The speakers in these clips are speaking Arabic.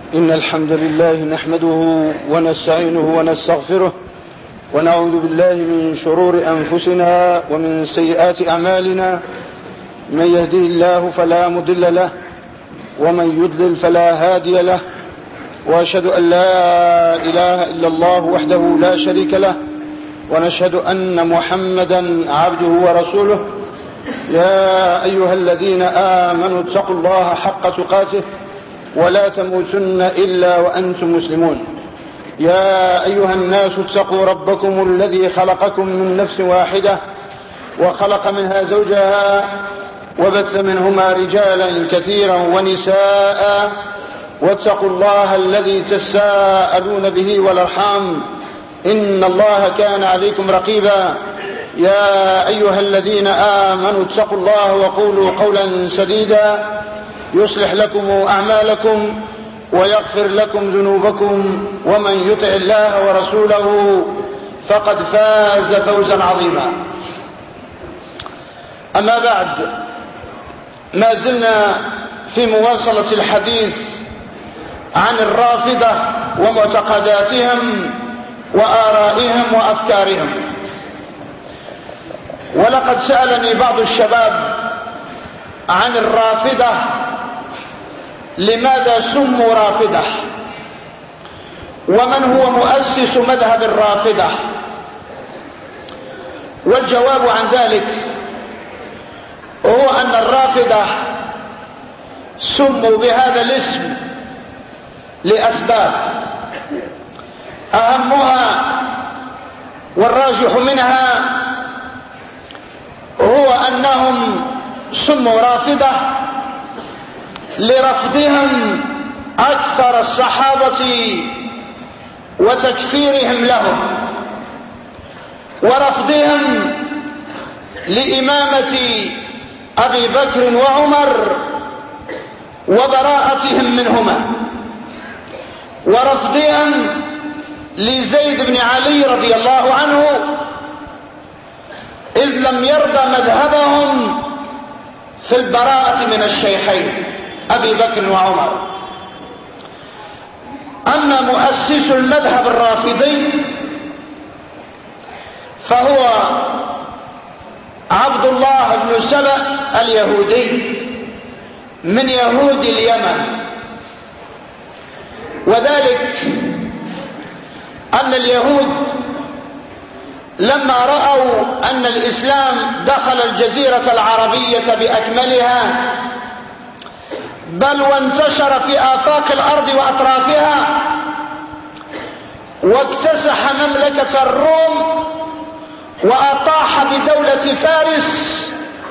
إن الحمد لله نحمده ونستعينه ونستغفره ونعوذ بالله من شرور أنفسنا ومن سيئات أعمالنا. من يهده الله فلا مضل له ومن يضلل فلا هادي له، وأشهد أن لا إله إلا الله وحده لا شريك له، ونشهد أن محمدا عبده ورسوله. يا أيها الذين آمنوا اتقوا الله حق تقاته ولا تموتن إلا وأنتم مسلمون. يا أيها الناس اتقوا ربكم الذي خلقكم من نفس واحدة وخلق منها زوجها وبث منهما رجالا كثيرا ونساء، واتقوا الله الذي تساءلون به والأرحام إن الله كان عليكم رقيبا. يا أيها الذين آمنوا اتقوا الله وقولوا قولا سديدا يصلح لكم أعمالكم ويغفر لكم ذنوبكم، ومن يطع الله ورسوله فقد فاز فوزا عظيما. أما بعد، ما زلنا في مواصلة الحديث عن الرافضة ومعتقداتهم وآرائهم وأفكارهم. ولقد سألني بعض الشباب عن الرافضة، لماذا سموا رافضة، ومن هو مؤسس مذهب الرافضة؟ والجواب عن ذلك هو أن الرافضة سموا بهذا الاسم لأسباب، أهمها والراجح منها هو أنهم سموا رافضة لرفضهم أكثر الصحابة وتكفيرهم لهم، ورفضهم لإمامة أبي بكر وعمر وبراءتهم منهما، ورفضهم لزيد بن علي رضي الله عنه إذ لم يرضى مذهبهم في البراءة من الشيخين أبي بكر وعمر. أما مؤسس المذهب الرافضي فهو عبد الله بن سبأ اليهودي من يهود اليمن، وذلك أن اليهود لما رأوا أن الإسلام دخل الجزيرة العربية بأكملها بل وانتشر في آفاق الأرض وأطرافها، واكتسح مملكة الروم وأطاح بدولة فارس،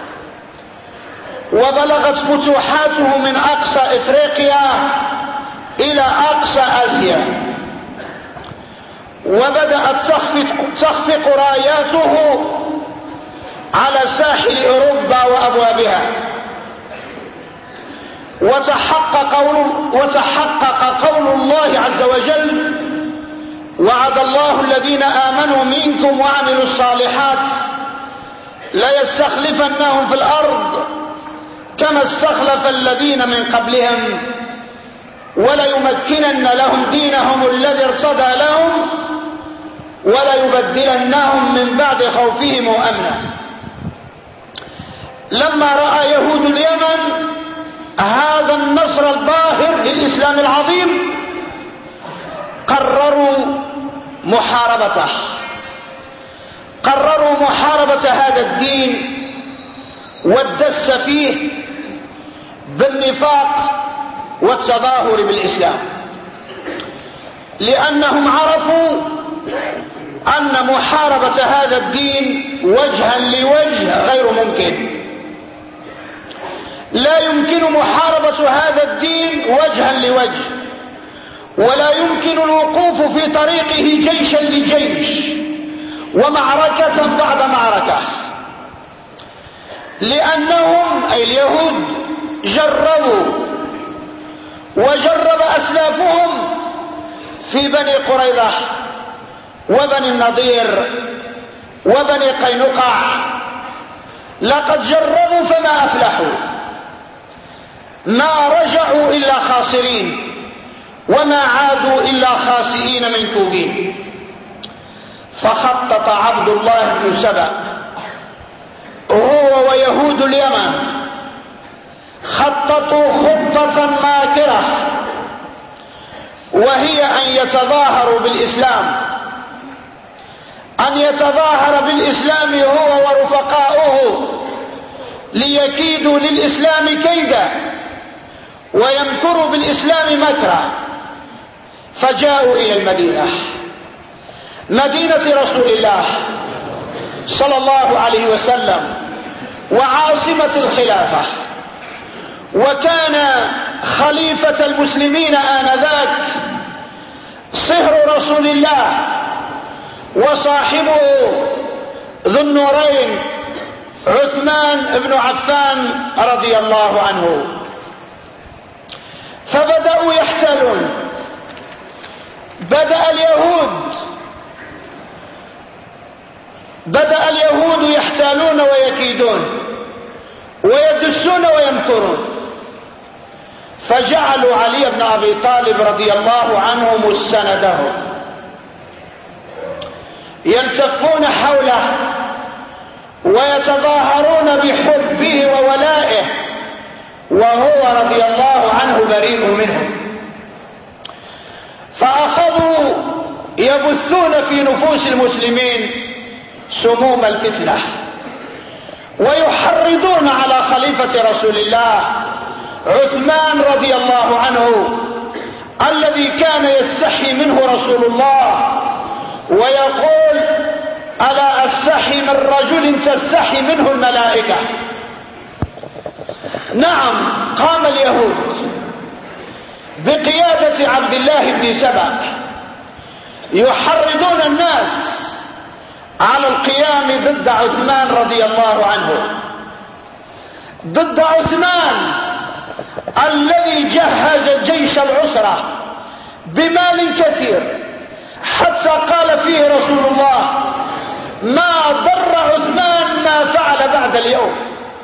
وبلغت فتوحاته من أقصى إفريقيا إلى أقصى آسيا، وبدأت تخفق راياته على ساحل أوروبا وأبوابها، وتحقق قول الله عز وجل: وعد الله الذين آمنوا منكم وعملوا الصالحات ليستخلفنهم في الأرض كما استخلف الذين من قبلهم وليمكنن لهم دينهم الذي ارتضى لهم وليبدلنهم من بعد خوفهم أمنا. لما رأى يهود اليمن هذا النصر الباهر للإسلام العظيم قرروا محاربة هذا الدين والدس فيه بالنفاق والتظاهر بالإسلام، لأنهم عرفوا أن محاربة هذا الدين وجها لوجه غير ممكن. لا يمكن محاربة هذا الدين وجها لوجه، ولا يمكن الوقوف في طريقه جيشا لجيش ومعركة بعد معركة، لأنهم أي اليهود جربوا وجرب أسلافهم في بني قريظة وبني النضير وبني قينقاع، لقد جربوا فما أفلحوا، ما رجعوا إلا خاسرين، وما عادوا إلا خاسئين منكوبين. فخطط عبد الله بن سبأ هو ويهود اليمن، خططوا خطة ماكرة، وهي أن يتظاهروا بالإسلام، أن يتظاهر بالإسلام هو ورفقاؤه ليكيدوا للإسلام كيدا ويمكروا بالإسلام مكرا. فجاءوا إلى المدينة، مدينة رسول الله صلى الله عليه وسلم وعاصمة الخلافة، وكان خليفة المسلمين آنذاك صهر رسول الله وصاحبه ذو النورين عثمان بن عفان رضي الله عنه. فبدأوا يحتالون، بدأ اليهود يحتالون ويكيدون ويدسون ويمكرون. فجعلوا علي بن أبي طالب رضي الله عنه مستندهم، يلتفون حوله ويتظاهرون بحبه وولائه، وهو رضي الله عنه بريء منهم. فأخذوا يبثون في نفوس المسلمين سموم الفتنة، ويحرضون على خليفة رسول الله عثمان رضي الله عنه الذي كان يستحي منه رسول الله، ويقول: ألا أستحي من رجل تستحي منه الملائكة. نعم، قام اليهود بقيادة عبد الله بن سبأ يحرضون الناس على القيام ضد عثمان رضي الله عنه، ضد عثمان الذي جهز جيش العسرة بمال كثير، حتى قال فيه رسول الله: ما ضر عثمان ما فعل بعد اليوم.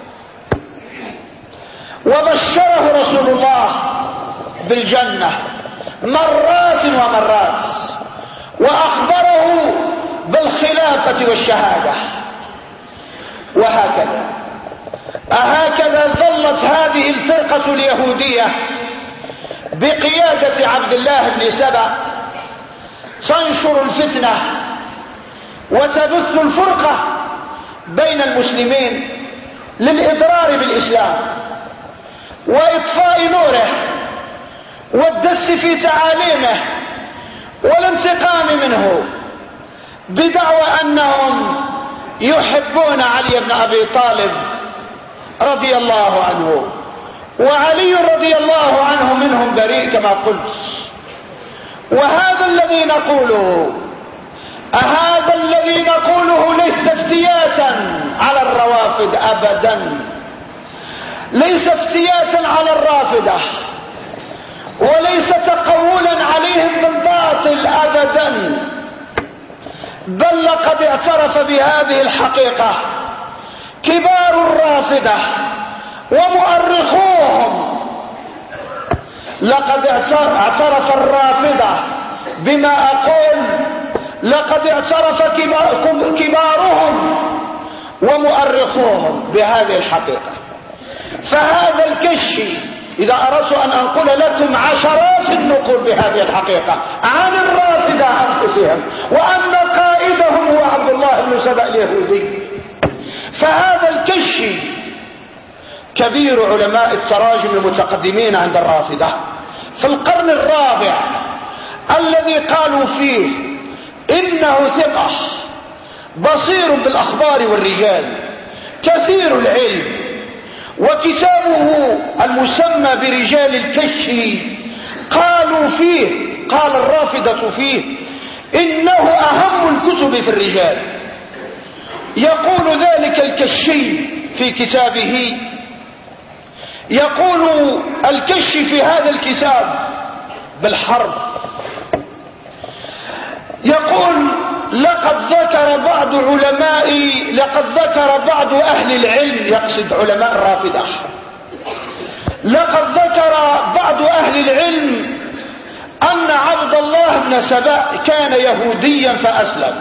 وبشره رسول الله بالجنة مرات ومرات، وأخبره بالخلافة والشهادة. وهكذا ظلت هذه الفرقة اليهودية بقيادة عبد الله بن سبأ تنشر الفتنة وتبث الفرقة بين المسلمين للإضرار بالإسلام وإطفاء نوره والدس في تعاليمه والانتقام منه، بدعوى أنهم يحبون علي بن أبي طالب رضي الله عنه، وعلي رضي الله عنه منهم بريء كما قلت. وهذا الذي نقوله ليس افتياتا على الروافد أبدا، ليس افتياتا على الرافضة، وليس تقولا عليهم بالباطل أبدا، بل لقد اعترف بهذه الحقيقة كبار الرافضة ومؤرخوهم. لقد اعترف الرافضة بما أقول، لقد اعترف كبارهم ومؤرخوهم بهذه الحقيقة. فهذا الكشي، إذا أردت أن أنقل لكم عشرات النقول بهذه الحقيقة عن الرافضة أنفسهم، وأن قائدهم هو عبد الله بن سبأ اليهودي، فهذا الكشي كبير علماء التراجم المتقدمين عند الرافضة في القرن الرابع، الذي قالوا فيه إنه ثقة بصير بالأخبار والرجال كثير العلم، وكتابه المسمى برجال الكشي قالوا فيه، قال الرافضة فيه إنه أهم الكتب في الرجال. يقول ذلك الكشي في كتابه، يقول الكشي في هذا الكتاب بالحرف، يقول: لقد ذكر بعض أهل العلم، يقصد علماء الرافضة، لقد ذكر بعض أهل العلم بن سبأ كان يهوديا فأسلم،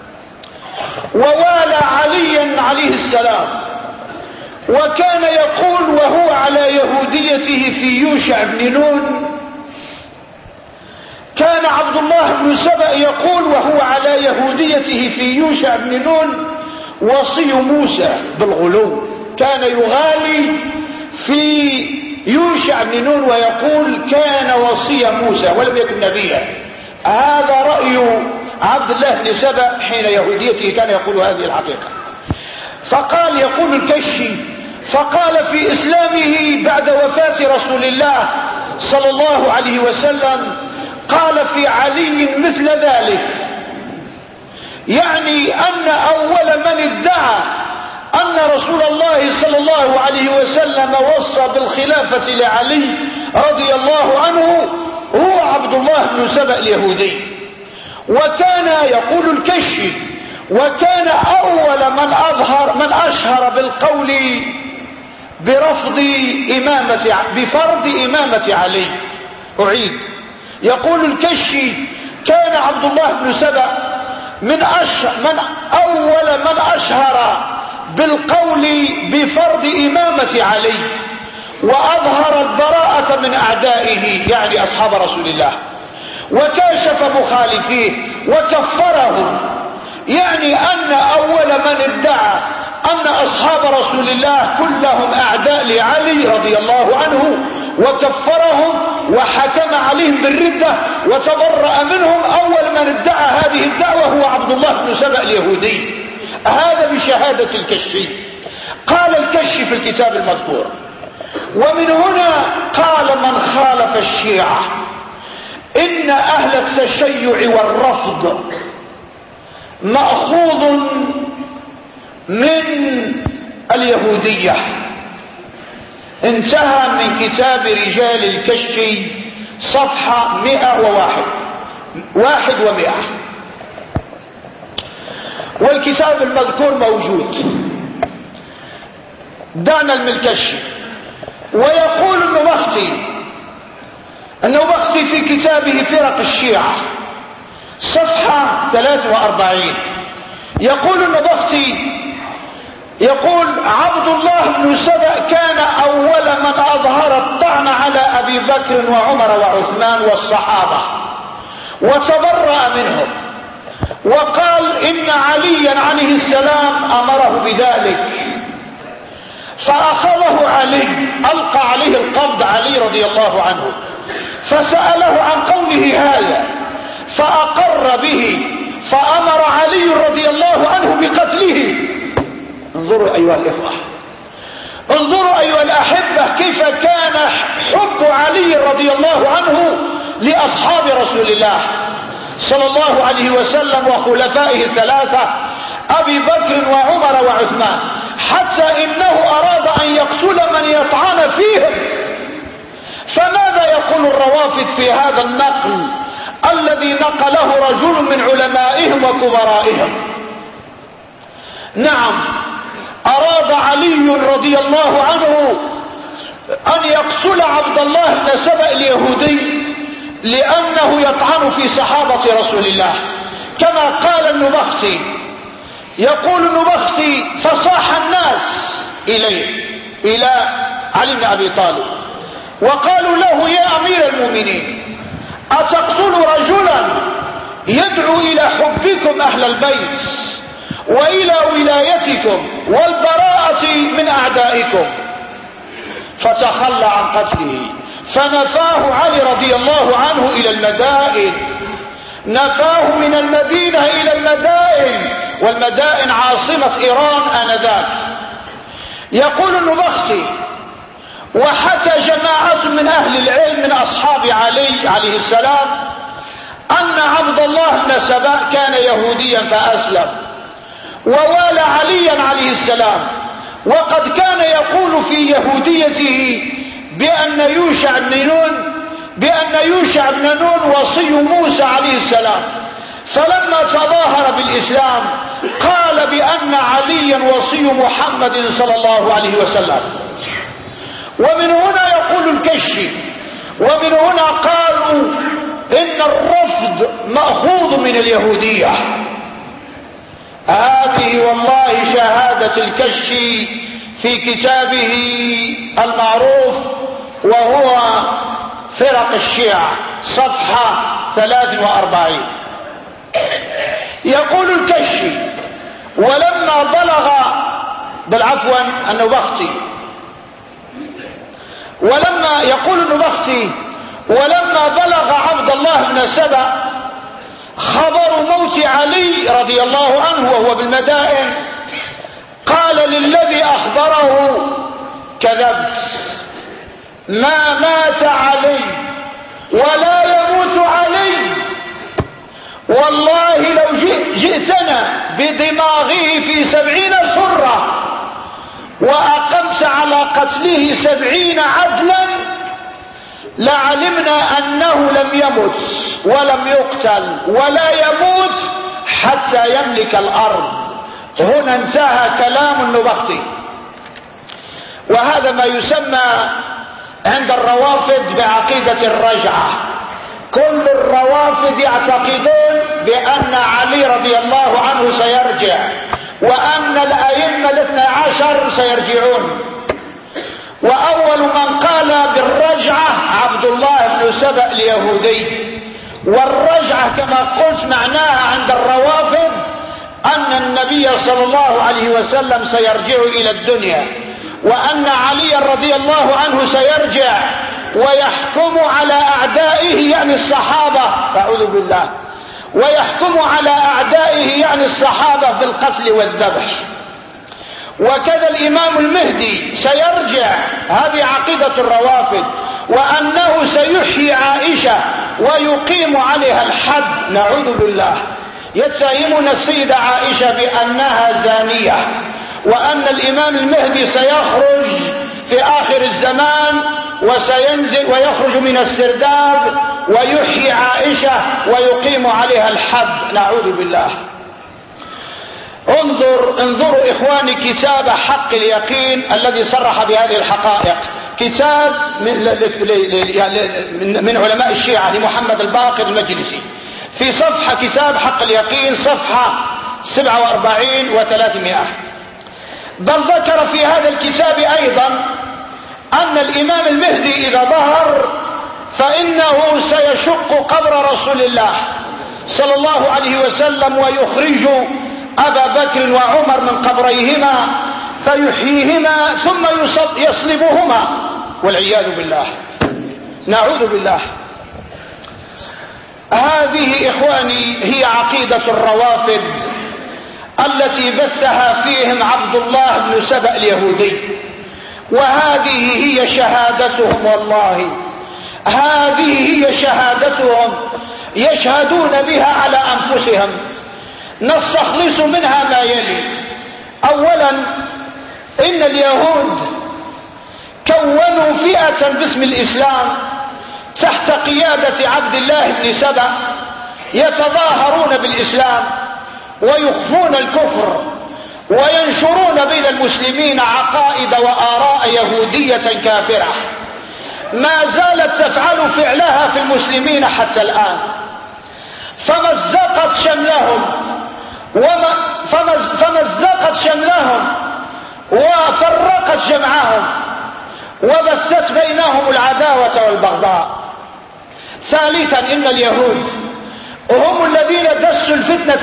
ووالى عليا عليه السلام، وكان يقول وهو على يهوديته في يوشع بن نون، كان عبد الله بن سبأ يقول وهو على يهوديته في يوشع بن نون وصي موسى بالغلو، كان يغالي في يوشع بن نون ويقول كان وصي موسى ولم يكن نبيا. هذا رأي عبد الله بن سبأ حين يهوديته، كان يقول هذه الحقيقة. فقال يقول الكشي فقال في إسلامه بعد وفاة رسول الله صلى الله عليه وسلم، قال في علي مثل ذلك، يعني أن أول من ادعى أن رسول الله صلى الله عليه وسلم وصى بالخلافة لعلي رضي الله عنه هو عبد الله بن سبأ اليهودي. وكان يقول الكشي وكان أول من أشهر بالقول بفرض إمامة علي. أعيد، يقول الكشي كان عبد الله بن سبأ من أول من أشهر بالقول بفرض إمامة علي، وأظهر البراءة من أعدائه يعني أصحاب رسول الله، وكاشف مخالفيه وكفرهم، يعني أن أول من ادعى أن أصحاب رسول الله كلهم أعداء لعلي رضي الله عنه وكفرهم وحكم عليهم بالردة وتبرأ منهم، أول من ادعى هذه الدعوة هو عبد الله بن سبأ اليهودي. هذا بشهادة الكشي. قال الكشي في الكتاب المذكور: ومن هنا قال من خالف الشيعة إن أهل التشيع والرفض مأخوذ من اليهودية. انتهى من كتاب رجال الكشي صفحة 101. والكتاب المذكور موجود. دعنا من الكشي. ويقول النبختي في كتابه فرق الشيعة صفحة 43 يقول النبختي يقول عبد الله بن سبأ كان أول من أظهر الطعن على أبي بكر وعمر وعثمان والصحابة وتبرأ منهم، وقال إن عليا عليه السلام أمره بذلك، فأخذه علي، ألقى عليه القبض علي رضي الله عنه، فسأله عن قوله هذا فأقر به، فأمر علي رضي الله عنه بقتله. انظروا أيها الإخوة، انظروا أيها الأحبة كيف كان حب علي رضي الله عنه لأصحاب رسول الله صلى الله عليه وسلم وخلفائه الثلاثة أبي بكر وعمر وعثمان، حتى إنه أراد أن يقتل من يطعن فيهم. فماذا يقول الروافض في هذا النقل الذي نقله رجل من علمائهم وكبرائهم؟ نعم، أراد علي رضي الله عنه أن يقتل عبد الله بن سبأ اليهودي لأنه يطعن في صحابة رسول الله، كما قال النبختي. يقول النبختي فصاح الناس إلى علي بن أبي طالب وقالوا له يا أمير المؤمنين أتقتل رجلا يدعو إلى حبكم أهل البيت وإلى ولايتكم والبراءة من أعدائكم؟ فتخلى عن قتله، فنفاه علي رضي الله عنه إلى المدائن، نفاه من المدينة إلى المدائن، والمدائن عاصمة إيران آنذاك. يقول النبختي وحكى جماعة من أهل العلم من أصحاب علي عليه السلام أن عبد الله بن سبأ كان يهوديا فأسلم ووالى عليا عليه السلام، وقد كان يقول في يهوديته بأن يوشع بن نون وصي موسى عليه السلام، فلما تظاهر بالإسلام قال بأن عليا وصي محمد صلى الله عليه وسلم. ومن هنا يقول الكشي ومن هنا قالوا إن الرفض اللفظ مأخوذ من اليهودية. هذه والله شهادة الكشي في كتابه المعروف وهو فرق الشيعة صفحة 43. يقول الكشي ولما بلغ النبختي ولما بلغ عبد الله بن سبأ خبر موت علي رضي الله عنه وهو بالمدائن قال للذي أخبره كذبت، ما مات علي ولا يموت علي، والله لو جئتنا بدماغه في 70 سرة وأقمت على قتله 70 عدلا لعلمنا أنه لم يمت ولم يقتل ولا يموت حتى يملك الأرض. هنا انتهى كلام النبختي. وهذا ما يسمى عند الروافض بعقيدة الرجعة. كل الروافض يعتقدون بأن علي رضي الله عنه سيرجع وأن الأئمة 12 سيرجعون. وأول من قال بالرجعة عبد الله بن سبأ اليهودي. والرجعة كما قلت معناها عند الروافض أن النبي صلى الله عليه وسلم سيرجع إلى الدنيا، وأن علي رضي الله عنه سيرجع ويحكم على أعدائه يعني الصحابة، أعوذ بالله، ويحكم على أعدائه يعني الصحابة بالقتل والذبح. وكذا الإمام المهدي سيرجع، هذه عقيدة الروافض، وأنه سيحيي عائشة ويقيم عليها الحد، نعوذ بالله. يتهمون السيدة عائشة بأنها زانية، وأن الإمام المهدي سيخرج في آخر الزمان وسينزل ويخرج من السرداب ويحيي عائشة ويقيم عليها الحد، نعوذ بالله. انظروا إخواني كتاب حق اليقين الذي صرح بهذه الحقائق، كتاب من علماء الشيعة لمحمد الباقر المجلسي، في صفحة كتاب حق اليقين صفحة 47 و300. بل ذكر في هذا الكتاب أيضا أن الإمام المهدي إذا ظهر فإنه سيشق قبر رسول الله صلى الله عليه وسلم ويخرج أبا بكر وعمر من قبريهما فيحييهما ثم يصلبهما والعياذ بالله، نعوذ بالله. هذه إخواني هي عقيدة الروافض التي بثها فيهم عبد الله بن سبأ اليهودي، وهذه هي شهادتهم، والله هذه هي شهادتهم يشهدون بها على أنفسهم. نستخلص منها ما يلي. أولا، إن اليهود كونوا فئة باسم الإسلام تحت قيادة عبد الله بن سبأ يتظاهرون بالإسلام ويخفون الكفر وينشرون بين المسلمين عقائد وآراء يهودية كافرة ما زالت تفعل فعلها في المسلمين حتى الآن. فمزقت شملهم وفرقت جمعهم وبثت بينهم العداوة والبغضاء. ثالثا، إن اليهود هم الذين دسوا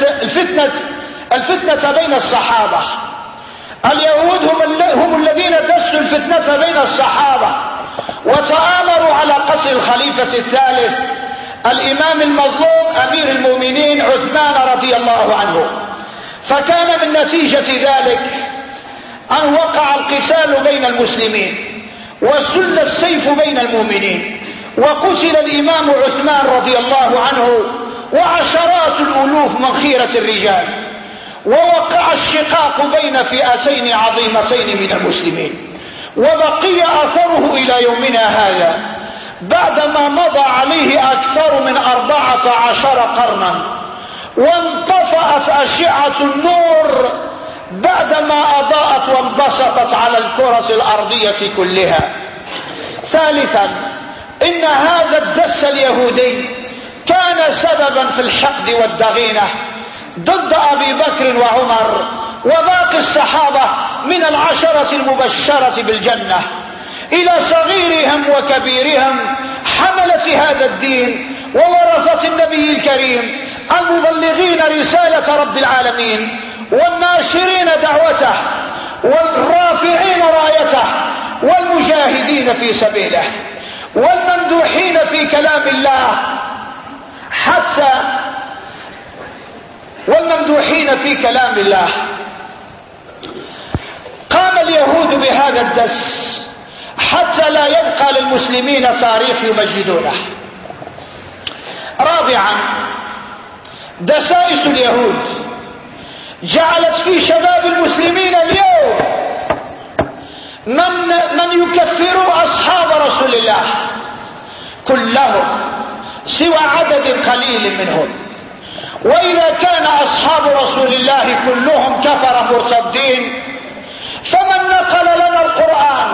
الفتنة بين الصحابة. اليهود هم الذين دسوا الفتنة بين الصحابة وتآمروا على قتل الخليفة الثالث الإمام المظلوم أمير المؤمنين عثمان رضي الله عنه. فكان من نتيجة ذلك أن وقع القتال بين المسلمين وسل السيف بين المؤمنين وقتل الإمام عثمان رضي الله عنه وعشرات الألوف من خيرة الرجال، ووقع الشقاق بين فئتين عظيمتين من المسلمين، وبقي أثره إلى يومنا هذا بعدما مضى عليه أكثر من 14 قرنا، وانطفأت أشعة النور بعدما أضاءت وانبسطت على الكرة الأرضية كلها. ثالثا، إن هذا الدس اليهودي كان سببا سببا في الحقد والضغينة ضد أبي بكر وعمر وباقي الصحابة من العشرة المبشرة بالجنة إلى صغيرهم وكبيرهم حملة هذا الدين وورثة النبي الكريم المبلغين رسالة رب العالمين والناشرين دعوته والرافعين رايته والمجاهدين في سبيله والممدوحين في كلام الله قام اليهود بهذا الدس حتى لا يبقى للمسلمين تاريخ يمجدونه. رابعا، دسائس اليهود جعلت في شباب المسلمين اليوم من يكفروا أصحاب رسول الله كلهم سوى عدد قليل منهم. وإذا كان أصحاب رسول الله كلهم كفر مرتدين، فمن نقل لنا القرآن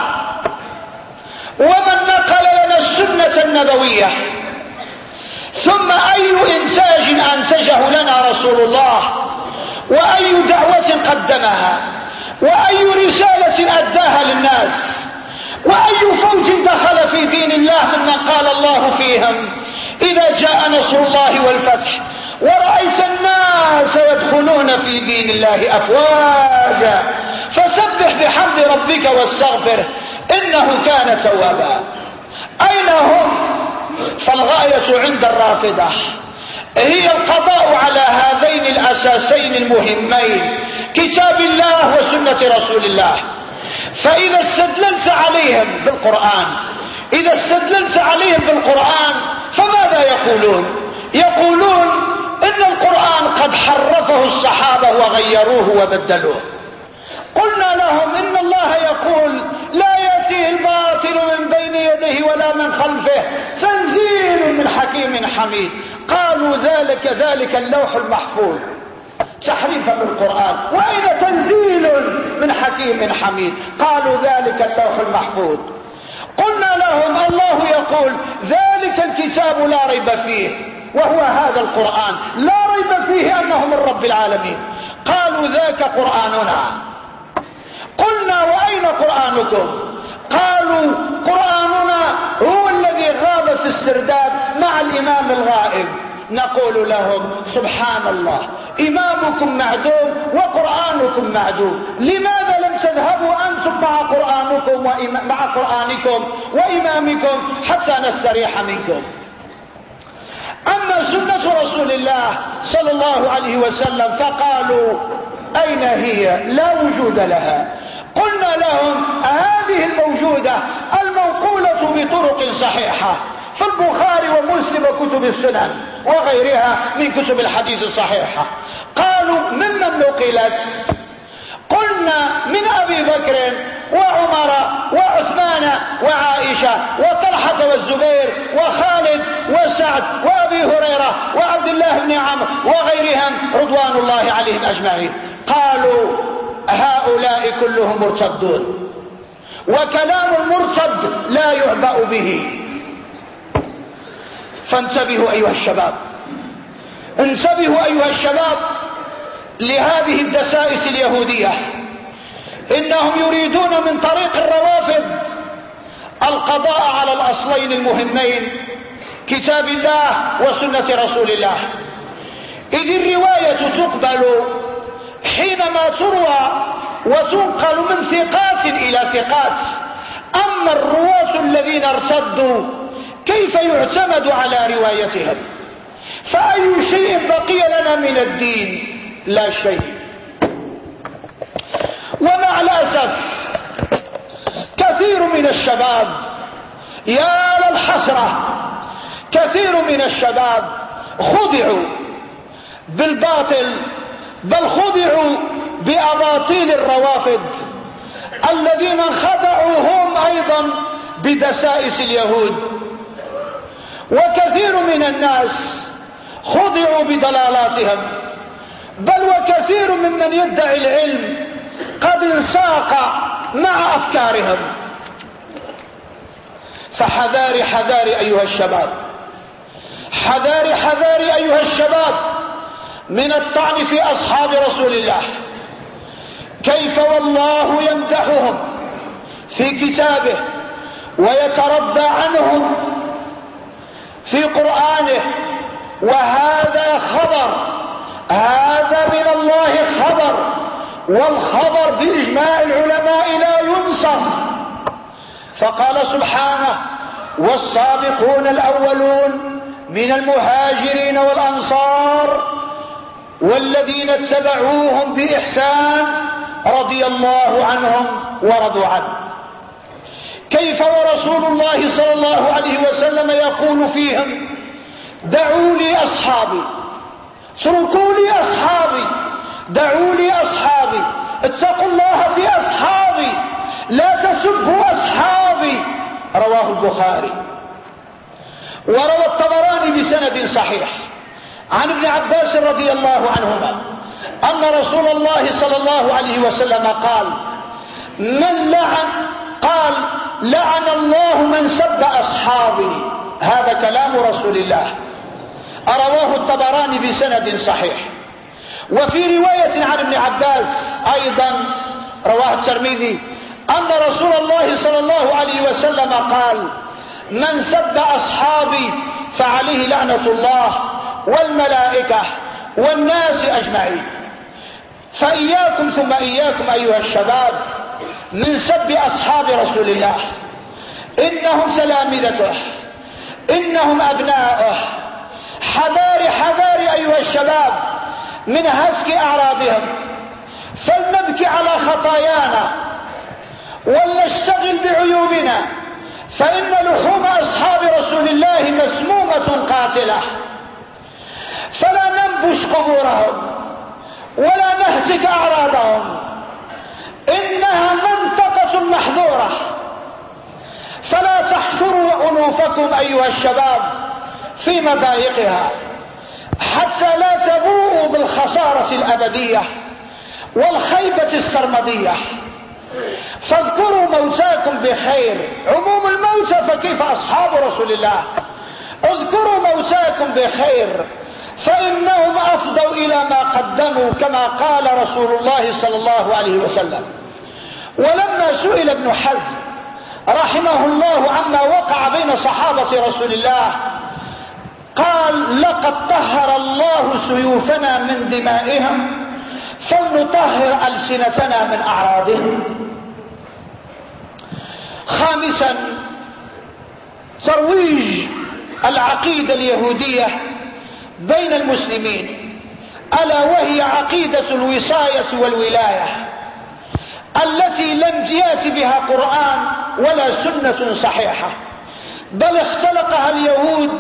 ومن نقل لنا السنة النبوية؟ ثم أي إنتاج أنتجه لنا رسول الله، وأي دعوة قدمها، وأي رسالة أداها للناس، وأي فوج دخل في دين الله ممن قال الله فيهم إذا جاء نصر الله والفتح ورأيت الناس يدخلون في دين الله أفواجا فسبح بحمد ربك واستغفره إنه كان توابا. أين هم؟ فالغاية عند الرافضة هي القضاء على هذين الأساسين المهمين، كتاب الله وسنة رسول الله. فإذا استدللت عليهم بالقرآن فماذا يقولون؟ يقولون إن القرآن قد حرفه الصحابة وغيروه وبدلوه. قلنا لهم إن الله يقول لا يأتيه الباطل من بين يديه ولا من خلفه تنزيل من حكيم حميد. قالوا ذلك اللوح المحفوظ تحريفا بالقرآن، وأين تنزيل من حكيم حميد؟ قالوا ذلك اللوح المحفوظ. قلنا لهم الله يقول ذلك الكتاب لا ريب فيه، وهو هذا القرآن لا ريب فيه أنه من رب العالمين. قالوا ذاك قرآننا. قلنا وأين قرآنكم؟ قالوا قرآننا هو الذي غاب في السرداب مع الإمام الغائب. نقول لهم سبحان الله، إمامكم معدوم وقرآنكم معدوم، لماذا لم تذهبوا أنتم مع قرآنكم وإمامكم حتى نستريح منكم؟ أما سنة رسول الله صلى الله عليه وسلم فقالوا أين هي؟ لا وجود لها. قلنا لهم هذه الموجودة المنقولة بطرق صحيحة في البخاري ومسلم وكتب السنن وغيرها من كتب الحديث الصحيحة. قالوا ممن نقلت؟ قلنا من أبي بكر وعمر وعثمان وعائشة وطلحة والزبير وخالد وسعد وأبي هريرة وعبد الله بن عمرو وغيرهم رضوان الله عليهم أجمعين. قالوا هؤلاء كلهم مرتدون، وكلام المرتد لا يعبأ به. فانتبهوا أيها الشباب، انتبهوا أيها الشباب لهذه الدسائس اليهودية. إنهم يريدون من طريق الروافض القضاء على الأصلين المهمين، كتاب الله وسنة رسول الله. إذ الرواية تقبل حينما تروى وتنقل من ثقات إلى ثقات، أما الرواة الذين ارتدوا كيف يعتمد على روايتهم؟ فأي شيء بقي لنا من الدين؟ لا شيء. ومع الأسف كثير من الشباب، يا للحسرة، كثير من الشباب خدعوا بالباطل، بل خدعوا بأباطيل الروافض الذين خدعوا هم أيضا بدسائس اليهود. وكثير من الناس خدعوا بضلالاتهم، بل وكثير ممن يدعي العلم قد انساق مع أفكارهم. فحذاري حذاري أيها الشباب، حذاري حذاري أيها الشباب من الطعن في أصحاب رسول الله. كيف والله يمدحهم في كتابه ويترضى عنهم في قرآنه، وهذا خبر، هذا من الله خبر، والخبر بإجماع العلماء لا ينسخ. فقال سبحانه: والسابقون الأولون من المهاجرين والأنصار والذين اتبعوهم بإحسان رضي الله عنهم ورضوا عنه. كيف ورسول الله صلى الله عليه وسلم يقول فيهم: دعوا لي أصحابي، اتركوا لي أصحابي، دعوا لي أصحابي، اتقوا الله في أصحابي، لا تسبوا أصحابي. رواه البخاري. وروى الطبراني بسند صحيح عن ابن عباس رضي الله عنهما أن رسول الله صلى الله عليه وسلم قال: لعن الله من سب أصحابي. هذا كلام رسول الله، رواه الطبراني بسند صحيح. وفي رواية عن ابن عباس أيضا رواه الترمذي أن رسول الله صلى الله عليه وسلم قال: من سب أصحابي فعليه لعنة الله والملائكة والناس أجمعين. فإياكم ثم إياكم أيها الشباب من سب أصحاب رسول الله، إنهم تلامذته، إنهم أبناؤه. حذاري حذاري أيها الشباب من هتك أعراضهم، فلنبكي على خطايانا ولنشتغل بعيوبنا، فإن لحوم أصحاب رسول الله مسمومة قاتلة. فلا ننبش قبورهم ولا نهتك أعراضهم، إنها منطقة محظورة. فلا تحشروا أنوفكم أيها الشباب في مضايقها حتى لا تبوءوا بالخسارة الأبدية والخيبة السرمدية. فاذكروا موتاكم بخير، عموم الموتى فكيف أصحاب رسول الله؟ اذكروا موتاكم بخير فإنهم أفضوا إلى ما قدموا، كما قال رسول الله صلى الله عليه وسلم. ولما سئل ابن حزم رحمه الله عما وقع بين صحابة رسول الله قال: لقد طهر الله سيوفنا من دمائهم فلنطهر ألسنتنا من أعراضهم. خامسا، ترويج العقيدة اليهودية بين المسلمين، ألا وهي عقيدة الوصاية والولاية التي لم يأت بها قرآن ولا سنة صحيحة، بل اختلقها اليهود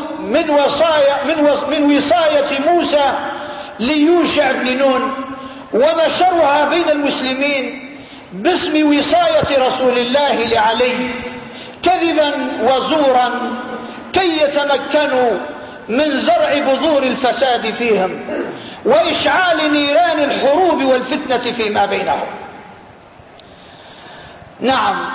من وصاية موسى ليوشع بن نون، ونشرها بين المسلمين باسم وصاية رسول الله لعلي كذبا وزورا كي يتمكنوا من زرع بذور الفساد فيهم وإشعال نيران الحروب والفتنة فيما بينهم. نعم،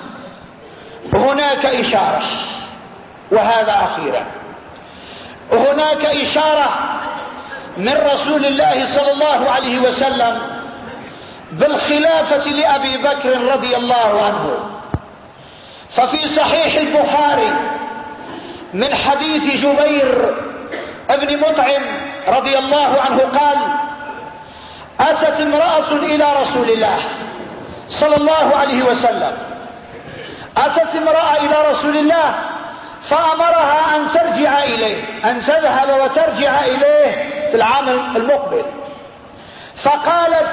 هناك إشارة، وهذا أخيرا، هناك إشارة من رسول الله صلى الله عليه وسلم بالخلافة لأبي بكر رضي الله عنه. ففي صحيح البخاري من حديث جبير ابن مطعم رضي الله عنه قال: أتت امرأة إلى رسول الله صلى الله عليه وسلم، أتت امرأة إلى رسول الله فأمرها أن ترجع إليه، أن تذهب وترجع إليه في العام المقبل. فقالت: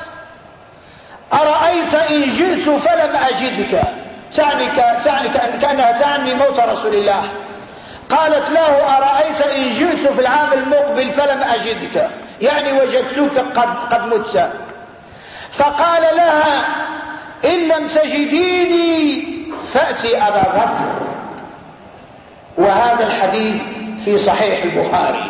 أرأيت إن جئت فلم أجدك، تعني كأنها تعني موت رسول الله. قالت له: أرأيت إن جئت في العام المقبل فلم أجدك، يعني وجدتك قد مت. فقال لها: إن لم تجديني فأتي أبا بكر. وهذا الحديث في صحيح البخاري.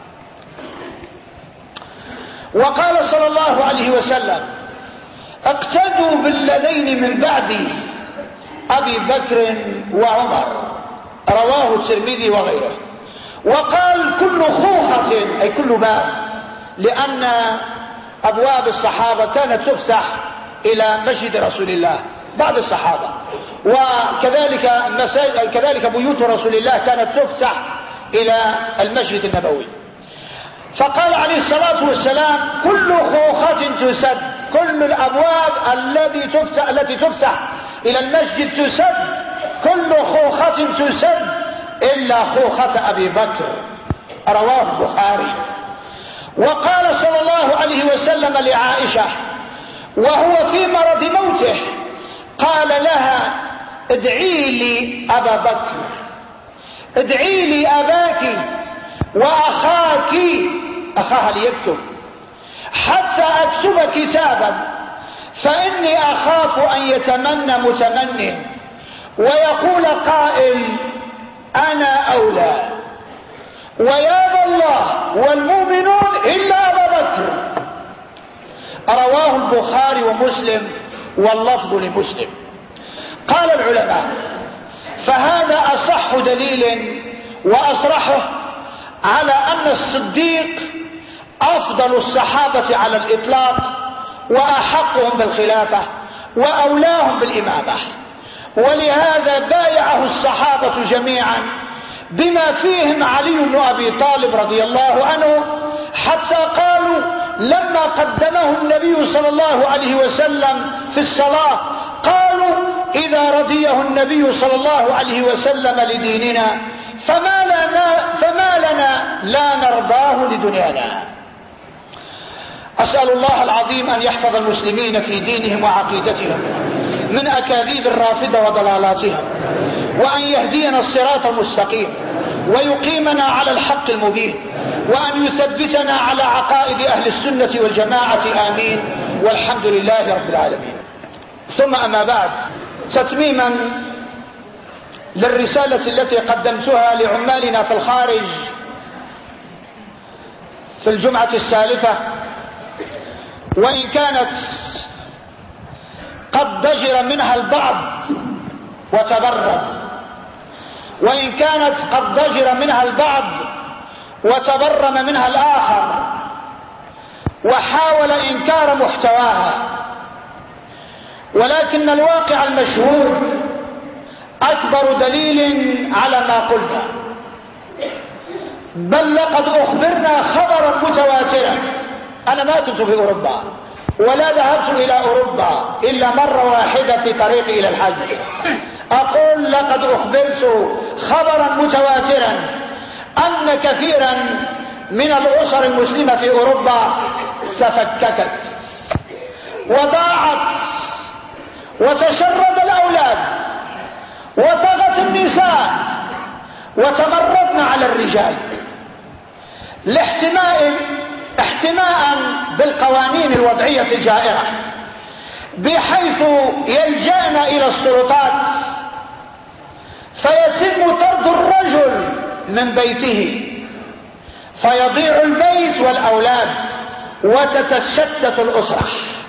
وقال صلى الله عليه وسلم: اقتدوا بالذين من بعدي أبي بكر وعمر. رواه الترمذي وغيره. وقال كل خوخة أي كل باب، لأن أبواب الصحابة كانت تفتح إلى مسجد رسول الله بعد الصحابة، وكذلك بيوت رسول الله كانت تفتح إلى المسجد النبوي. فقال عليه الصلاة والسلام كل خوخة تسد، كل الأبواب التي تفتح إلى المسجد تسد، كل خوخة تسد إلا خوخة أبي بكر، رواه البخاري. وقال صلى الله عليه وسلم لعائشة وهو في مرض موته، قال لها ادعي لي أبا بكر، ادعي لي أباك وأخاك، أخاها ليكتب، حتى أكتب كتابا، فإني أخاف أن يتمنى متمن ويقول قائل أنا أولى، ويابى الله والمؤمنون إلا أبا بكر. رواه البخاري ومسلم واللفظ لمسلم. قال العلماء فهذا أصح دليل وأصرحه على أن الصديق أفضل الصحابة على الإطلاق، وأحقهم بالخلافة وأولاهم بالإمامة، ولهذا بايعه الصحابة جميعا بما فيهم علي بن أبي طالب رضي الله عنه، حتى قالوا لما قدمه النبي صلى الله عليه وسلم في الصلاة قالوا إذا رضيه النبي صلى الله عليه وسلم لديننا فما لنا لا نرضاه لدنيانا. أسأل الله العظيم أن يحفظ المسلمين في دينهم وعقيدتهم من أكاذيب الرافضة وضلالاتهم، وأن يهدينا الصراط المستقيم، ويقيمنا على الحق المبين، وأن يثبتنا على عقائد أهل السنة والجماعة آمين، والحمد لله رب العالمين. ثم أما بعد، تتميما للرسالة التي قدمتها لعمالنا في الخارج في الجمعة السالفة، وإن كانت قد ضجر منها البعض وتبرم، وإن كانت قد ضجر منها البعض وتبرم منها الآخر وحاول إنكار محتواها، ولكن الواقع المشهور أكبر دليل على ما قلنا. بل لقد أخبرنا خبرا متواترا. أنا ما كنت في أوروبا ولا ذهبت إلى أوروبا إلا مرة واحدة في طريقي إلى الحج. أقول لقد أخبرت خبرا متواترا أن كثيرا من الأسر المسلمة في أوروبا تفككت وضاعت وتشرد الأولاد وطغت النساء وتمردن على الرجال احتماء بالقوانين الوضعية الجائرة، بحيث يلجأن إلى السلطات فيتم طرد الرجل من بيته، فيضيع البيت والأولاد وتتشتت الأسرة.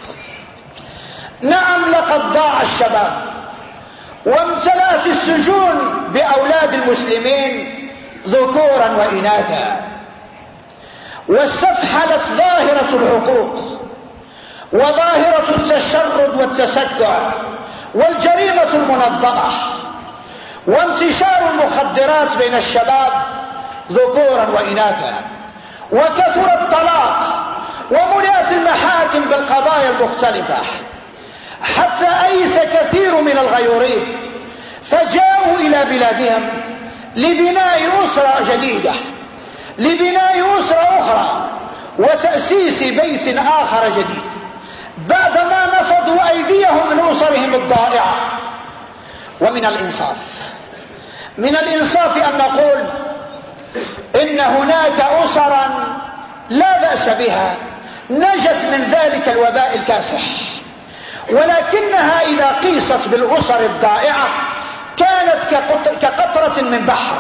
نعم، لقد ضاع الشباب وامتلأت السجون بأولاد المسلمين ذكورا وإناثا، واستفحلت ظاهرة العقوق وظاهرة التشرد والتستع والجريمة المنظمة وانتشار المخدرات بين الشباب ذكورا وإناثا، وكثر الطلاق وملئت المحاكم بالقضايا المختلفة، حتى أيس كثير من الغيورين فجاءوا إلى بلادهم لبناء أسرة جديدة، لبناء أسرة أخرى وتأسيس بيت آخر جديد، بعدما نفضوا أيديهم من أسرهم الضائعة. ومن الإنصاف أن نقول إن هناك أسرا لا بأس بها نجت من ذلك الوباء الكاسح، ولكنها إذا قيست بالأسر الضائعة كانت كقطرة من بحر.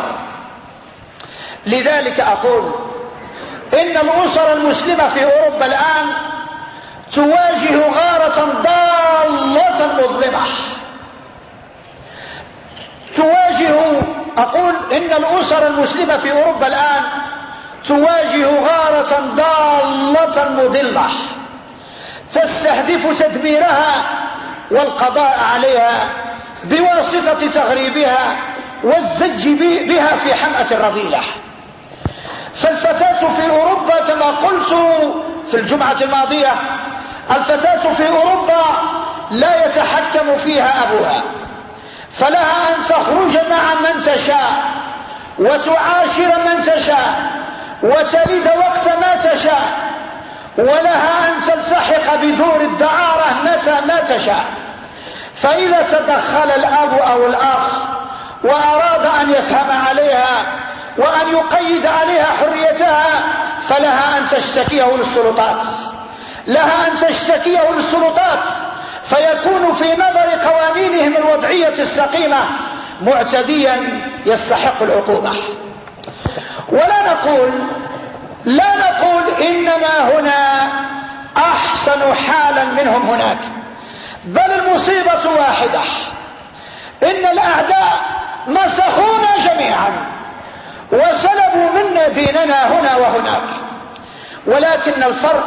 لذلك أقول إن الأسر المسلمة في أوروبا الآن تواجه غارة ضالة مظلمة، تواجه أقول إن الأسر المسلمة في أوروبا الآن تواجه غارة ضالة مضلة تستهدف تدميرها والقضاء عليها بواسطة تغريبها والزج بها في حمأة الرذيلة. فالفتاة في أوروبا كما قلت في الجمعة الماضية، الفتاة في أوروبا لا يتحكم فيها أبوها، فلها أن تخرج مع من تشاء وتعاشر من تشاء وتلد وقت ما تشاء، ولها أن تلتحق بدور الدعارة متى ما تشاء. فإذا تدخل الأب أو الأخ وأراد أن يفهم عليها وأن يقيد عليها حريتها فلها أن تشتكيه للسلطات، لها أن تشتكيه للسلطات، فيكون في نظر قوانينهم الوضعية السقيمة معتديا يستحق العقوبة. لا نقول إننا هنا أحسن حالا منهم هناك، بل المصيبة واحدة، إن الأعداء مسخونا جميعا وسلبوا منا ديننا هنا وهناك. ولكن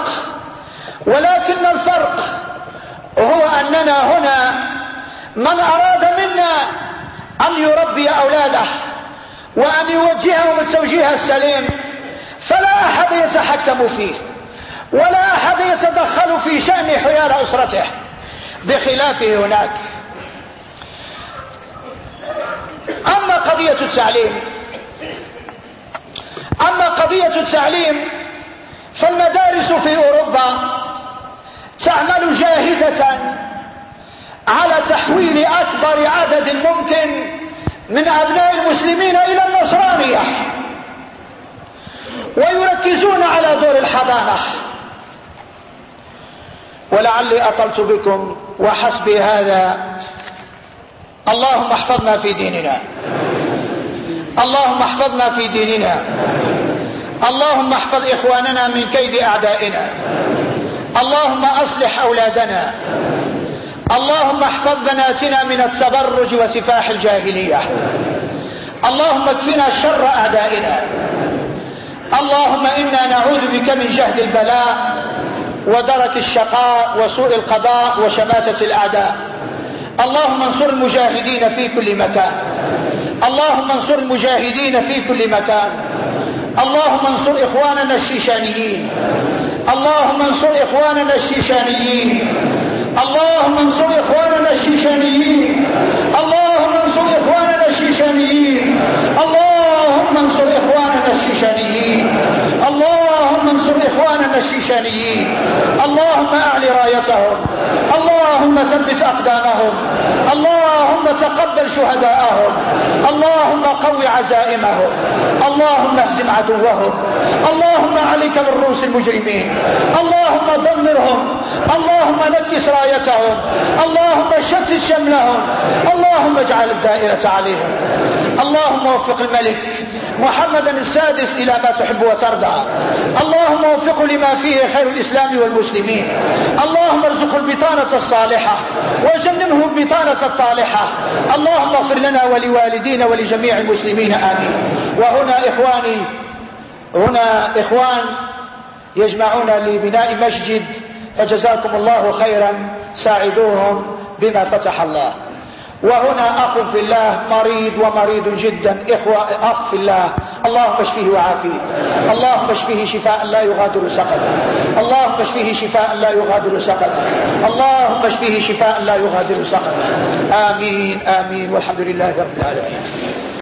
الفرق هو أننا هنا من أراد منا أن يربي أولاده وأن يوجههم التوجيه السليم فلا أحد يتحكم فيه ولا أحد يتدخل في شأن حيال أسرته، بخلافه هناك. أما قضية التعليم فالمدارس في أوروبا تعمل جاهدة على تحويل أكبر عدد ممكن من أبناء المسلمين إلى النصرانية، ويركزون على دور الحضانة. ولعلي أطلت بكم وحسبي هذا. اللهم احفظنا في ديننا، اللهم احفظنا في ديننا، اللهم احفظ إخواننا من كيد أعدائنا، اللهم أصلح أولادنا، اللهم احفظ بناتنا من التبرج وسفاح الجاهلية، اللهم اكفنا شر أعدائنا. اللهم إنا نعوذ بك من جهد البلاء ودرك الشقاء وسوء القضاء وشماتة الأعداء. اللهم انصر المجاهدين في كل مكان، اللهم انصر المجاهدين في كل مكان، اللهم انصر إخواننا الشيشانيين، اللهم انصر إخواننا الشيشانيين، اللهم انصر إخواننا الشيشانيين، اللهم انصر إخواننا الشيشانيين، اللهم انصر إخواننا الشيشانيين، اللهم انصر إخواننا الشيشانيين، اللهم أعل رايتهم، اللهم ثبت أقدامهم، اللهم تقبل شهداءهم، اللهم قو عزائمهم، اللهم اهزم عدوهم، اللهم عليك بالرؤوس المجرمين، اللهم دمرهم، اللهم نكس رايتهم، اللهم شتت شملهم، اللهم اجعل الدائرة عليهم. اللهم وفق الملك محمدا السادس إلى ما تحب وترضى، اللهم وفقه لما فيه خير الإسلام والمسلمين، اللهم ارزقه البطانة الصالحة وجنبه البطانة الطالحة، اللهم اغفر لنا ولوالدينا ولجميع المسلمين آمين. وهنا إخواني، هنا إخوان يجمعون لبناء مسجد، فجزاكم الله خيرا، ساعدوهم بما فتح الله. وهنا أخ في الله مريض ومريض جدا، أخ في الله، اللهم اشفيه وعافيه، اللهم اشفيه شفاء لا يغادر سقما، اللهم اشفيه شفاء لا يغادر سقما، اللهم اشفيه شفاء لا يغادر سقما. آمين آمين، والحمد لله رب العالمين.